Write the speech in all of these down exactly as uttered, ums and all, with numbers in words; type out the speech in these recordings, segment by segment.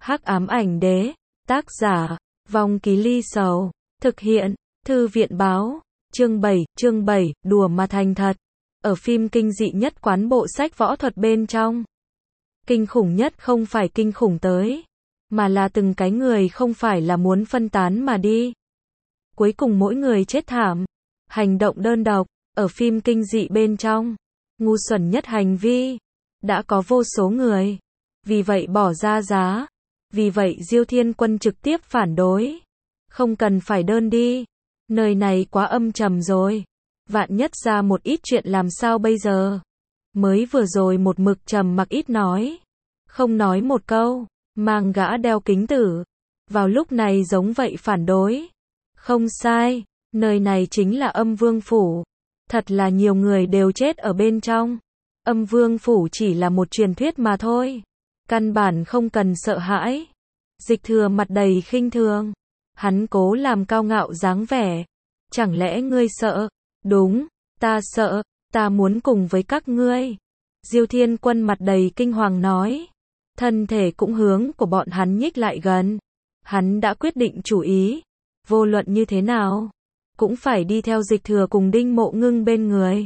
Hắc ám ảnh đế, tác giả, Vong Ký Ly Sầu, thực hiện, Thư viện báo, chương bảy, chương bảy, đùa mà thành thật. Ở phim kinh dị nhất quán bộ sách võ thuật bên trong. Kinh khủng nhất không phải kinh khủng tới, mà là từng cái người không phải là muốn phân tán mà đi. Cuối cùng mỗi người chết thảm, hành động đơn độc, ở phim kinh dị bên trong, ngu xuẩn nhất hành vi, đã có vô số người, vì vậy bỏ ra giá, vì vậy Diêu Thiên Quân trực tiếp phản đối, không cần phải đơn đi, nơi này quá âm trầm rồi, vạn nhất ra một ít chuyện làm sao bây giờ, mới vừa rồi một mực trầm mặc ít nói, không nói một câu, mang gã đeo kính tử, vào lúc này giống vậy phản đối, không sai, nơi này chính là Âm Vương Phủ, thật là nhiều người đều chết ở bên trong, Âm Vương Phủ chỉ là một truyền thuyết mà thôi, căn bản không cần sợ hãi. Dịch Thừa mặt đầy khinh thường, hắn cố làm cao ngạo dáng vẻ, chẳng lẽ ngươi sợ? Đúng, ta sợ, ta muốn cùng với các ngươi. Diêu Thiên Quân mặt đầy kinh hoàng nói, thân thể cũng hướng của bọn hắn nhích lại gần, hắn đã quyết định chủ ý, vô luận như thế nào, cũng phải đi theo Dịch Thừa cùng Đinh Mộ Ngưng bên người.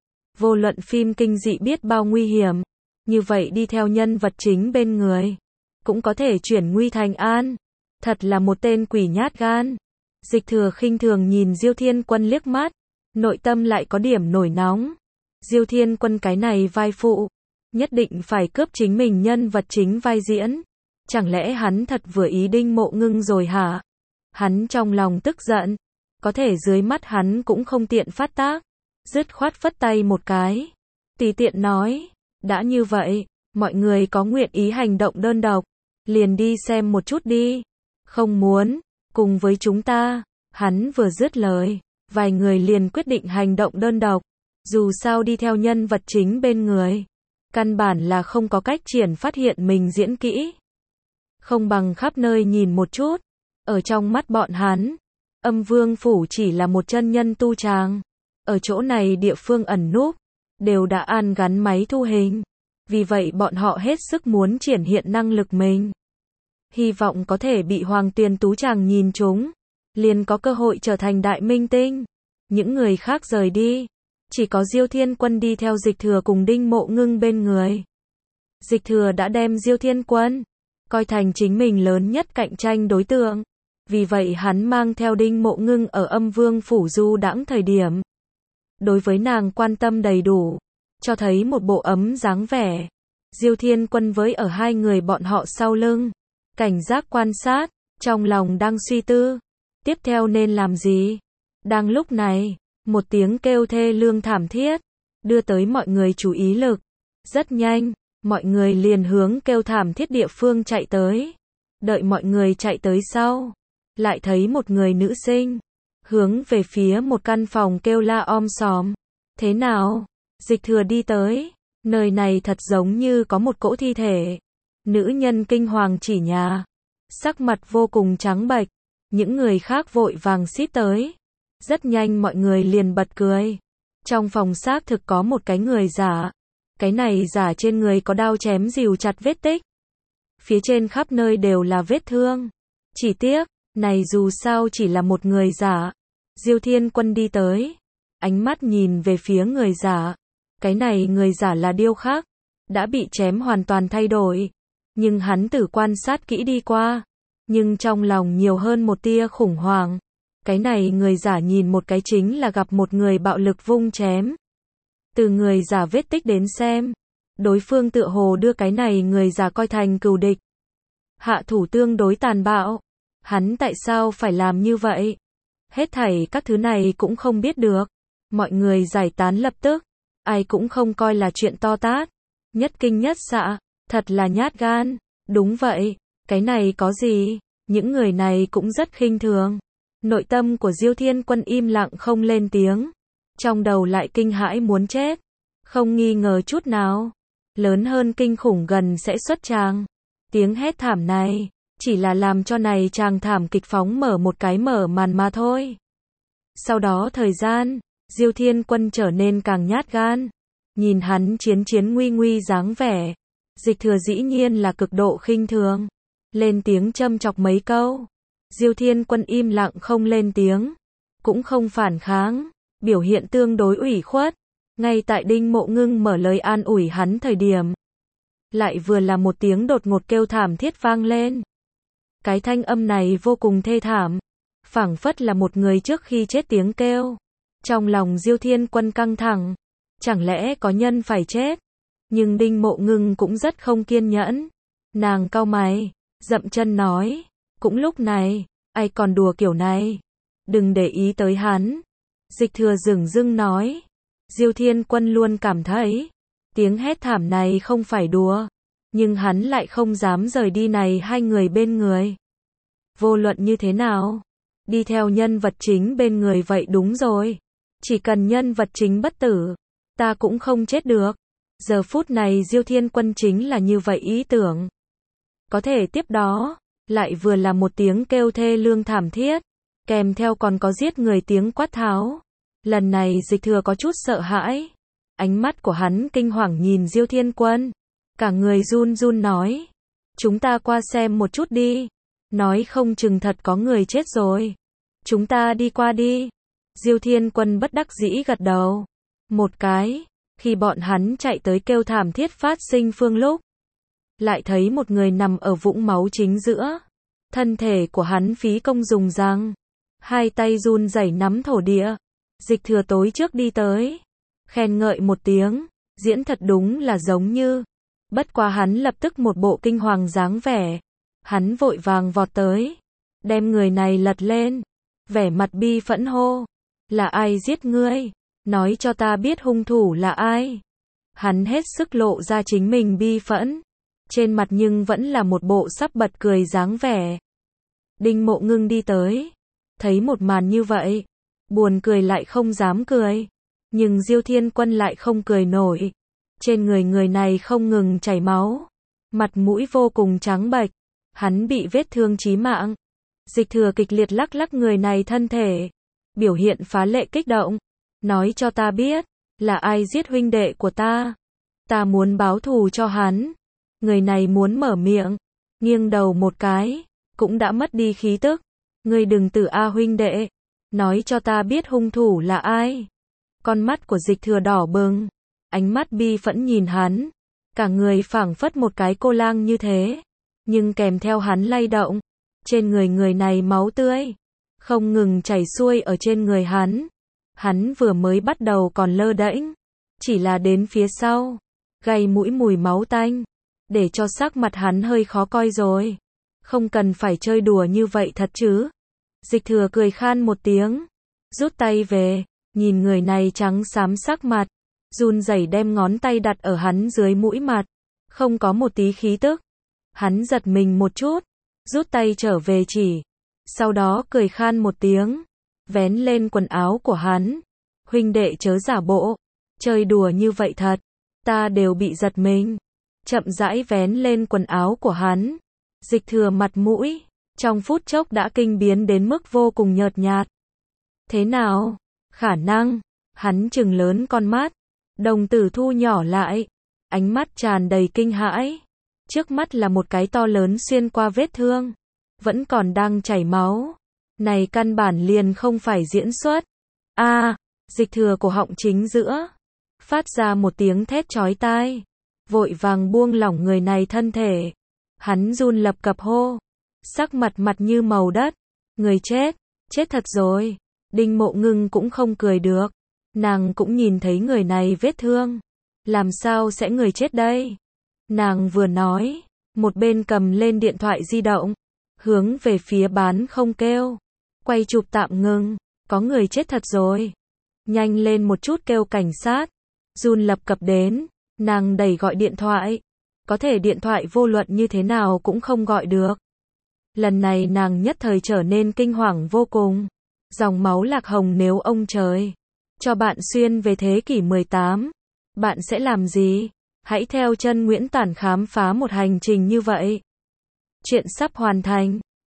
Vô luận phim kinh dị biết bao nguy hiểm, như vậy đi theo nhân vật chính bên người, cũng có thể chuyển nguy thành an, thật là một tên quỷ nhát gan. Dịch Thừa khinh thường nhìn Diêu Thiên Quân liếc mắt, nội tâm lại có điểm nổi nóng. Diêu Thiên Quân cái này vai phụ, nhất định phải cướp chính mình nhân vật chính vai diễn. Chẳng lẽ hắn thật vừa ý Đinh Mộ Ngưng rồi hả? Hắn trong lòng tức giận, có thể dưới mắt hắn cũng không tiện phát tác, dứt khoát phất tay một cái, tùy tiện nói, đã như vậy, mọi người có nguyện ý hành động đơn độc, liền đi xem một chút đi, không muốn, cùng với chúng ta. Hắn vừa dứt lời, vài người liền quyết định hành động đơn độc, dù sao đi theo nhân vật chính bên người, căn bản là không có cách triển phát hiện mình diễn kỹ, không bằng khắp nơi nhìn một chút. Ở trong mắt bọn hắn, Âm Vương Phủ chỉ là một chân nhân tu tràng, ở chỗ này địa phương ẩn núp, đều đã an gắn máy thu hình, vì vậy bọn họ hết sức muốn triển hiện năng lực mình, hy vọng có thể bị Hoàng Tuyền Tú Tràng nhìn trúng, liền có cơ hội trở thành đại minh tinh. Những người khác rời đi, chỉ có Diêu Thiên Quân đi theo Dịch Thừa cùng Đinh Mộ Ngưng bên người. Dịch Thừa đã đem Diêu Thiên Quân coi thành chính mình lớn nhất cạnh tranh đối tượng, vì vậy hắn mang theo Đinh Mộ Ngưng ở Âm Vương Phủ du đãng thời điểm, đối với nàng quan tâm đầy đủ, cho thấy một bộ ấm dáng vẻ. Diêu Thiên Quân với ở hai người bọn họ sau lưng, cảnh giác quan sát, trong lòng đang suy tư, tiếp theo nên làm gì. Đang lúc này, một tiếng kêu thê lương thảm thiết, đưa tới mọi người chú ý lực. Rất nhanh, mọi người liền hướng kêu thảm thiết địa phương chạy tới. Đợi mọi người chạy tới sau, lại thấy một người nữ sinh, hướng về phía một căn phòng kêu la om sòm. Thế nào? Dịch Thừa đi tới, nơi này thật giống như có một cỗ thi thể. Nữ nhân kinh hoàng chỉ nhà, sắc mặt vô cùng trắng bệch, những người khác vội vàng xít tới. Rất nhanh mọi người liền bật cười. Trong phòng xác thực có một cái người giả, cái này giả trên người có đao chém rìu chặt vết tích, phía trên khắp nơi đều là vết thương. Chỉ tiếc, này dù sao chỉ là một người giả. Diêu Thiên Quân đi tới, ánh mắt nhìn về phía người giả, cái này người giả là điêu khắc, đã bị chém hoàn toàn thay đổi, nhưng hắn tử quan sát kỹ đi qua, nhưng trong lòng nhiều hơn một tia khủng hoảng. Cái này người giả nhìn một cái chính là gặp một người bạo lực vung chém. Từ người giả vết tích đến xem, đối phương tựa hồ đưa cái này người giả coi thành cừu địch. Hạ thủ tương đối tàn bạo, hắn tại sao phải làm như vậy? Hết thảy các thứ này cũng không biết được. Mọi người giải tán lập tức, ai cũng không coi là chuyện to tát. Nhất kinh nhất xạ, thật là nhát gan. Đúng vậy, cái này có gì? Những người này cũng rất khinh thường. Nội tâm của Diêu Thiên Quân im lặng không lên tiếng, trong đầu lại kinh hãi muốn chết, không nghi ngờ chút nào, lớn hơn kinh khủng gần sẽ xuất tràng. Tiếng hét thảm này, chỉ là làm cho này chàng thảm kịch phóng mở một cái mở màn mà thôi. Sau đó thời gian, Diêu Thiên Quân trở nên càng nhát gan, nhìn hắn chiến chiến nguy nguy dáng vẻ, Dịch Thừa dĩ nhiên là cực độ khinh thường. lên tiếng châm chọc mấy câu. Diêu Thiên Quân im lặng không lên tiếng, cũng không phản kháng, biểu hiện tương đối ủy khuất. Ngay tại Đinh Mộ Ngưng mở lời an ủi hắn thời điểm, lại vừa là một tiếng đột ngột kêu thảm thiết vang lên. Cái thanh âm này vô cùng thê thảm, phảng phất là một người trước khi chết tiếng kêu. Trong lòng Diêu Thiên Quân căng thẳng, chẳng lẽ có nhân phải chết? Nhưng Đinh Mộ Ngưng cũng rất không kiên nhẫn. Nàng cau mày, dậm chân nói, cũng lúc này, ai còn đùa kiểu này? Đừng để ý tới hắn. Dịch Thừa dửng dưng nói. Diêu Thiên Quân luôn cảm thấy, tiếng hét thảm này không phải đùa, nhưng hắn lại không dám rời đi này hai người bên người. Vô luận như thế nào, đi theo nhân vật chính bên người vậy đúng rồi. Chỉ cần nhân vật chính bất tử, ta cũng không chết được. Giờ phút này Diêu Thiên Quân chính là như vậy ý tưởng. Có thể tiếp đó, lại vừa là một tiếng kêu thê lương thảm thiết, kèm theo còn có giết người tiếng quát tháo. Lần này Dịch Thừa có chút sợ hãi. Ánh mắt của hắn kinh hoàng nhìn Diêu Thiên Quân. Cả người run run nói. Chúng ta qua xem một chút đi. Nói không chừng thật có người chết rồi. Chúng ta đi qua đi. Diêu Thiên Quân bất đắc dĩ gật đầu. Một cái. Khi bọn hắn chạy tới kêu thảm thiết phát sinh phương lúc, lại thấy một người nằm ở vũng máu chính giữa. Thân thể của hắn phí công dùng răng, hai tay run rẩy nắm thổ địa. Dịch Thừa tối trước đi tới, khen ngợi một tiếng, diễn thật đúng là giống như. Bất quá hắn lập tức một bộ kinh hoàng dáng vẻ. Hắn vội vàng vọt tới, đem người này lật lên, vẻ mặt bi phẫn hô. Là ai giết ngươi? Nói cho ta biết hung thủ là ai? Hắn hết sức lộ ra chính mình bi phẫn, trên mặt nhưng vẫn là một bộ sắp bật cười dáng vẻ. Đinh Mộ Ngưng đi tới, thấy một màn như vậy, buồn cười lại không dám cười. Nhưng Diêu Thiên Quân lại không cười nổi. Trên người người này không ngừng chảy máu, mặt mũi vô cùng trắng bệch, hắn bị vết thương chí mạng. Dịch Thừa kịch liệt lắc lắc người này thân thể, biểu hiện phá lệ kích động. Nói cho ta biết, là ai giết huynh đệ của ta? Ta muốn báo thù cho hắn. Người này muốn mở miệng, nghiêng đầu một cái, cũng đã mất đi khí tức. Ngươi đừng tử a huynh đệ, nói cho ta biết hung thủ là ai? Con mắt của Dịch Thừa đỏ bừng, ánh mắt bi phẫn nhìn hắn, cả người phảng phất một cái cô lang như thế. Nhưng kèm theo hắn lay động, trên người người này máu tươi không ngừng chảy xuôi ở trên người hắn. Hắn vừa mới bắt đầu còn lơ đễnh, chỉ là đến phía sau, gây mũi mùi máu tanh, để cho sắc mặt hắn hơi khó coi rồi. Không cần phải chơi đùa như vậy thật chứ? Dịch Thừa cười khan một tiếng, rút tay về, nhìn người này trắng xám sắc mặt, run rẩy đem ngón tay đặt ở hắn dưới mũi mặt, không có một tí khí tức. Hắn giật mình một chút, rút tay trở về chỉ, sau đó cười khan một tiếng, vén lên quần áo của hắn. Huynh đệ chớ giả bộ, chơi đùa như vậy thật, ta đều bị giật mình. Chậm rãi vén lên quần áo của hắn. Dịch Thừa mặt mũi, trong phút chốc đã kinh biến đến mức vô cùng nhợt nhạt. Thế nào? Khả năng, hắn trừng lớn con mắt, đồng tử thu nhỏ lại, ánh mắt tràn đầy kinh hãi. Trước mắt là một cái to lớn xuyên qua vết thương, vẫn còn đang chảy máu. Này căn bản liền không phải diễn xuất. A, à, Dịch Thừa cổ họng chính giữa, phát ra một tiếng thét chói tai, vội vàng buông lỏng người này thân thể. Hắn run lập cập hô, sắc mặt mặt như màu đất. Người chết, chết thật rồi. Đinh Mộ Ngưng cũng không cười được, nàng cũng nhìn thấy người này vết thương, làm sao sẽ người chết đây? Nàng vừa nói, một bên cầm lên điện thoại di động, hướng về phía bán không kêu, quay chụp tạm ngừng. Có người chết thật rồi, nhanh lên một chút kêu cảnh sát. Run lập cập đến, nàng đẩy gọi điện thoại, có thể điện thoại vô luận như thế nào cũng không gọi được. Lần này nàng nhất thời trở nên kinh hoàng vô cùng. Dòng máu lạc hồng, nếu ông trời cho bạn xuyên về thế kỷ mười tám, bạn sẽ làm gì? Hãy theo chân Nguyễn Tản khám phá một hành trình như vậy. Chuyện sắp hoàn thành.